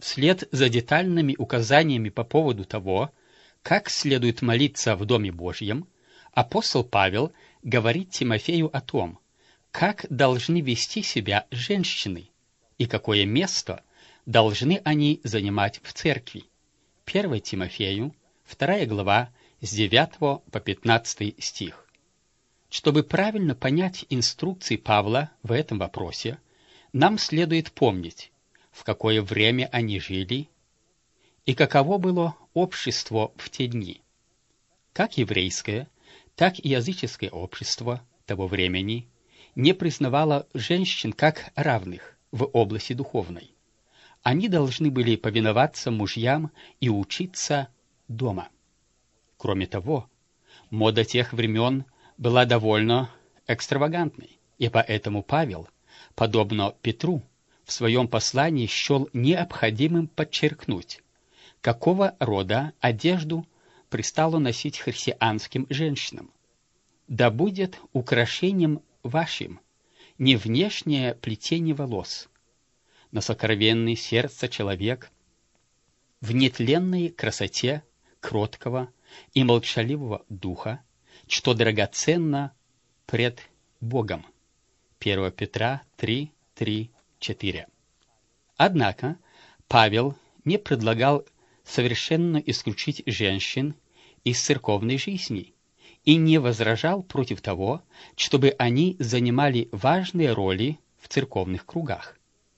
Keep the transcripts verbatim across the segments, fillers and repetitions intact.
Вслед за детальными указаниями по поводу того, как следует молиться в Доме Божьем, апостол Павел говорит Тимофею о том, как должны вести себя женщины и какое место должны они занимать в церкви. первое Тимофею, вторая глава, с девятого по пятнадцатый стих. Чтобы правильно понять инструкции Павла в этом вопросе, нам следует помнить, в какое время они жили и каково было общество в те дни. Как еврейское, так и языческое общество того времени не признавало женщин как равных в области духовной. Они должны были повиноваться мужьям и учиться дома. Кроме того, мода тех времен была довольно экстравагантной, и поэтому Павел, подобно Петру, в своем послании счел необходимым подчеркнуть, какого рода одежду пристало носить христианским женщинам. «Да будет украшением вашим не внешнее плетение волос, но сокровенный сердце человек в нетленной красоте кроткого и молчаливого духа, что драгоценно пред Богом». первое Петра три, три, четыре. Однако Павел не предлагал совершенно исключить женщин из церковной жизни и не возражал против того, чтобы они занимали важные роли в церковных кругах.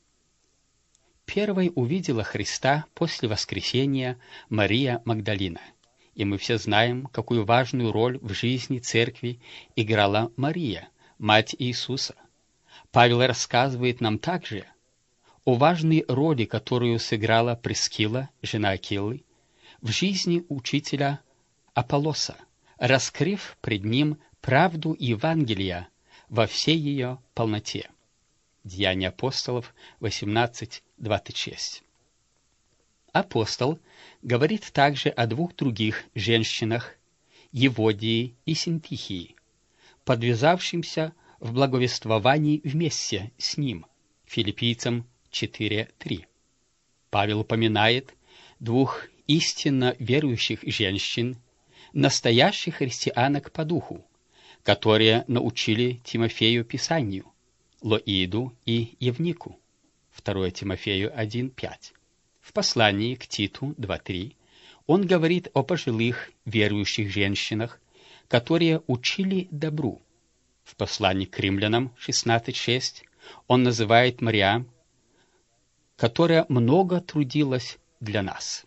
Первой увидела Христа после воскресения Мария Магдалина, и мы все знаем, какую важную роль в жизни церкви играла Мария, мать Иисуса. Павел рассказывает нам также о важной роли, которую сыграла Прискилла, жена Акиллы, в жизни учителя Аполлоса, раскрыв пред ним правду Евангелия во всей ее полноте. Деяния апостолов восемнадцать, двадцать шесть. Апостол говорит также о двух других женщинах, Еводии и Синтихии, подвязавшимся в благовествовании вместе с ним, Филиппийцам четыре, три. Павел упоминает двух истинно верующих женщин, настоящих христианок по духу, которые научили Тимофею Писанию, Лоиду и Евнику, второе Тимофею один, пять. В послании к Титу два, три он говорит о пожилых верующих женщинах, которые учили добру. В послании к римлянам шестнадцать, шесть он называет Мариам, которая много трудилась для нас.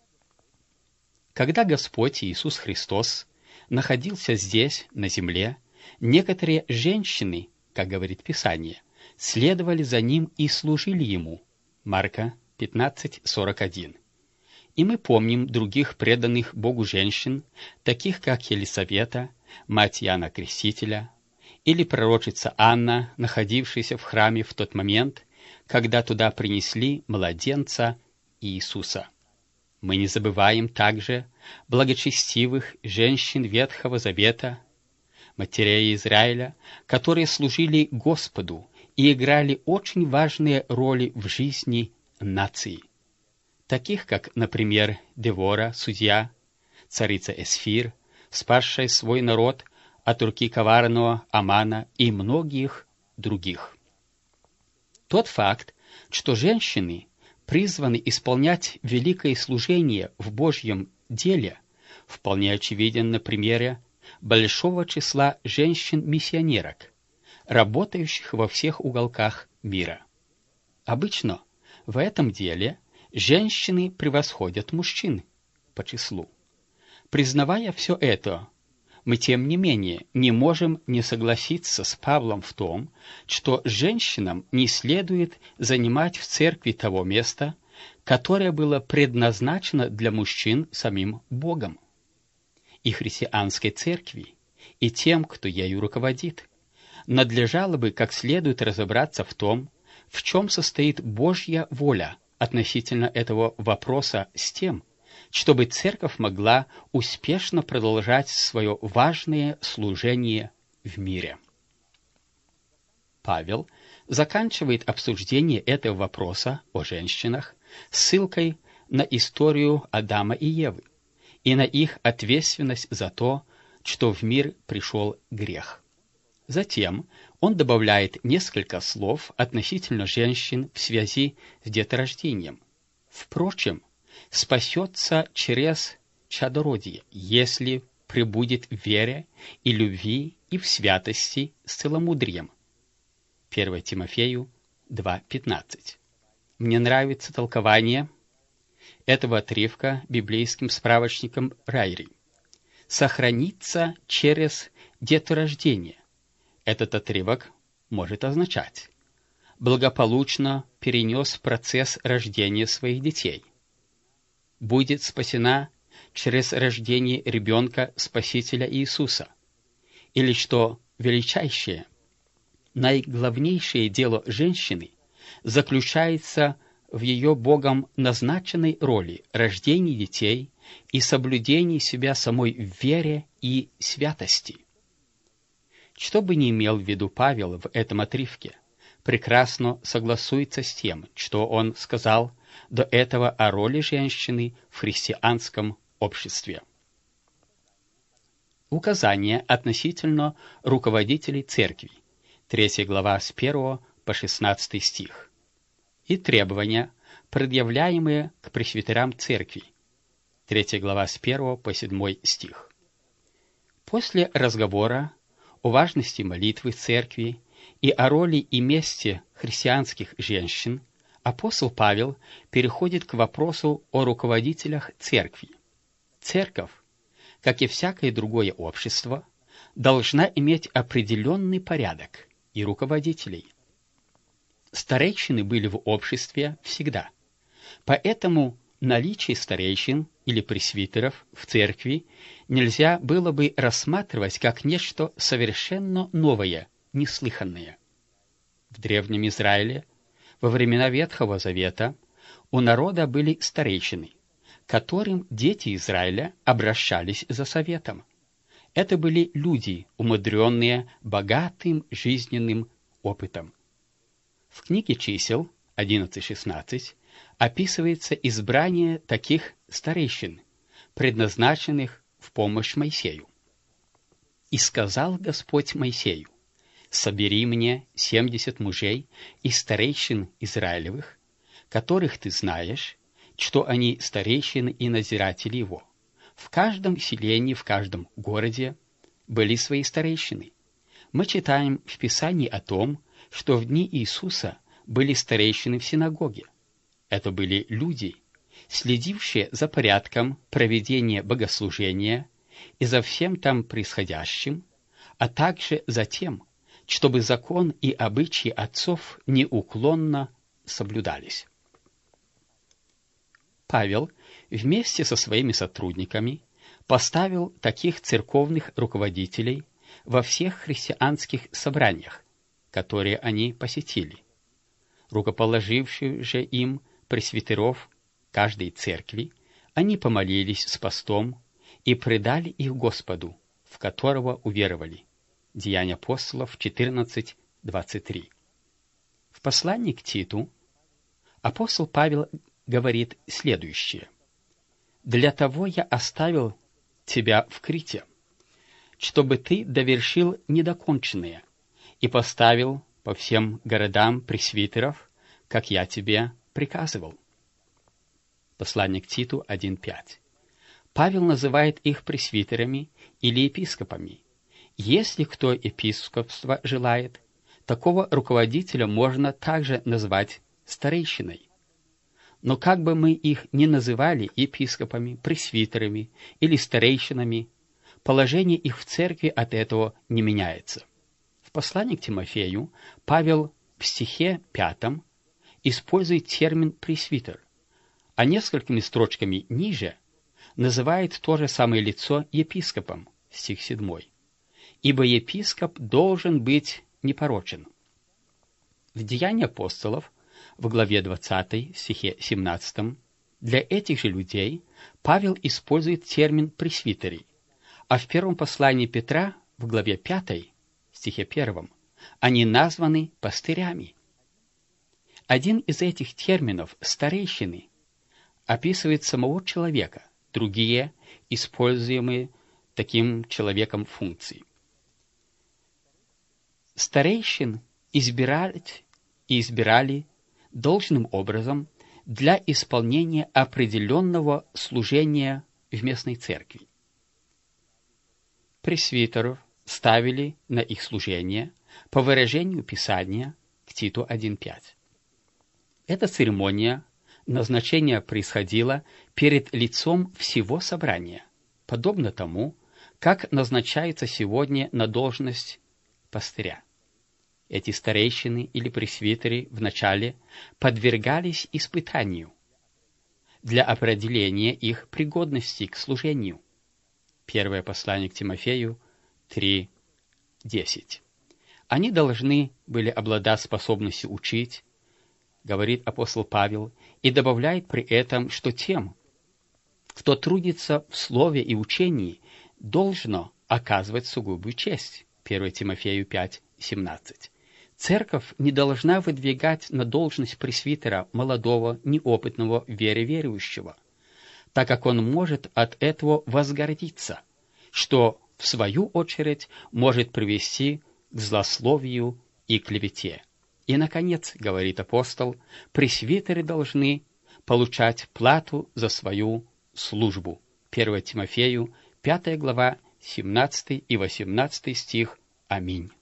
Когда Господь Иисус Христос находился здесь, на земле, некоторые женщины, как говорит Писание, следовали за Ним и служили Ему. Марка пятнадцать, сорок один. И мы помним других преданных Богу женщин, таких как Елисавета, мать Иоанна Крестителя, или пророчица Анна, находившаяся в храме в тот момент, когда туда принесли младенца Иисуса. Мы не забываем также благочестивых женщин Ветхого Завета, матерей Израиля, которые служили Господу и играли очень важные роли в жизни нации, таких как, например, Девора, судья, царица Эсфир, спасшая свой народ от руки коварного Амана и многих других. Тот факт, что женщины призваны исполнять великое служение в Божьем деле, вполне очевиден на примере большого числа женщин-миссионерок, работающих во всех уголках мира. Обычно в этом деле женщины превосходят мужчин по числу. Признавая все это, мы, тем не менее, не можем не согласиться с Павлом в том, что женщинам не следует занимать в церкви того места, которое было предназначено для мужчин самим Богом. И христианской церкви, и тем, кто ею руководит, надлежало бы как следует разобраться в том, в чем состоит Божья воля относительно этого вопроса с тем, чтобы церковь могла успешно продолжать свое важное служение в мире. Павел заканчивает обсуждение этого вопроса о женщинах ссылкой на историю Адама и Евы и на их ответственность за то, что в мир пришел грех. Затем он добавляет несколько слов относительно женщин в связи с деторождением. Впрочем, спасется через чадородие, если пребудет в вере и любви и в святости с целомудрием. первое Тимофею два пятнадцать. Мне нравится толкование этого отрывка библейским справочником Райри. Сохраниться через деторождение. Этот отрывок может означать: благополучно перенес процесс рождения своих детей, будет спасена через рождение ребенка Спасителя Иисуса, или что величайшее, наиглавнейшее дело женщины заключается в ее Богом назначенной роли рождения детей и соблюдении себя самой в вере и святости. Что бы ни имел в виду Павел в этом отрывке, прекрасно согласуется с тем, что он сказал до этого о роли женщины в христианском обществе. Указания относительно руководителей церкви, третья глава с первого по шестнадцатый стих, и требования, предъявляемые к пресвитерам церкви, третья глава с первого по седьмой стих. После разговора о важности молитвы церкви и о роли и месте христианских женщин, апостол Павел переходит к вопросу о руководителях церкви. Церковь, как и всякое другое общество, должна иметь определенный порядок и руководителей. Старейшины были в обществе всегда, поэтому наличие старейшин или пресвитеров в церкви нельзя было бы рассматривать как нечто совершенно новое, неслыханное. В Древнем Израиле во времена Ветхого Завета у народа были старейшины, к которым дети Израиля обращались за советом. Это были люди, умудренные богатым жизненным опытом. В книге Чисел одиннадцать шестнадцать описывается избрание таких старейшин, предназначенных в помощь Моисею. «И сказал Господь Моисею: собери мне семьдесят мужей из старейшин Израилевых, которых ты знаешь, что они старейшины и надзиратели его. В каждом селении, в каждом городе были свои старейшины». Мы читаем в Писании о том, что в дни Иисуса были старейшины в синагоге. Это были люди, следившие за порядком проведения богослужения и за всем там происходящим, а также за тем, чтобы закон и обычаи отцов неуклонно соблюдались. Павел вместе со своими сотрудниками поставил таких церковных руководителей во всех христианских собраниях, которые они посетили. Рукоположившие же им пресвитеров каждой церкви, они помолились с постом и предали их Господу, в которого уверовали. Деяния апостолов четырнадцать двадцать три. В послании к Титу апостол Павел говорит следующее: «Для того я оставил тебя в Крите, чтобы ты довершил недоконченное и поставил по всем городам пресвитеров, как я тебе приказывал». Послание к Титу один пять. Павел называет их пресвитерами или епископами. Если кто епископства желает, такого руководителя можно также назвать старейшиной. Но как бы мы их ни называли епископами, пресвитерами или старейшинами, положение их в церкви от этого не меняется. В послании к Тимофею Павел в стихе пятом использует термин «пресвитер», а несколькими строчками ниже называет то же самое лицо епископом, стих седьмой. «Ибо епископ должен быть непорочен». В Деянии апостолов, в главе двадцатой, стихе семнадцатом, для этих же людей Павел использует термин «пресвитерий», а в первом послании Петра, в главе пятой, стихе первом, они названы пастырями. Один из этих терминов «старейшины» описывает самого человека, другие — используемые таким человеком функции. Старейшин избирать и избирали должным образом для исполнения определенного служения в местной церкви. Пресвитеров ставили на их служение по выражению Писания к Титу один пять. Эта церемония назначения происходила перед лицом всего собрания, подобно тому, как назначается сегодня на должность пастыря. Эти старейшины или пресвитеры вначале подвергались испытанию для определения их пригодности к служению. Первое послание к Тимофею три десять. Они должны были обладать способностью учить, говорит апостол Павел, и добавляет при этом, что тем, кто трудится в слове и учении, должно оказывать сугубую честь. Первое Тимофею пять семнадцать. Церковь не должна выдвигать на должность пресвитера молодого, неопытного в вере верующего, так как он может от этого возгордиться, что, в свою очередь, может привести к злословию и клевете. И, наконец, говорит апостол, пресвитеры должны получать плату за свою службу. Первое Тимофею, пятая глава, семнадцатый и восемнадцатый стих. Аминь.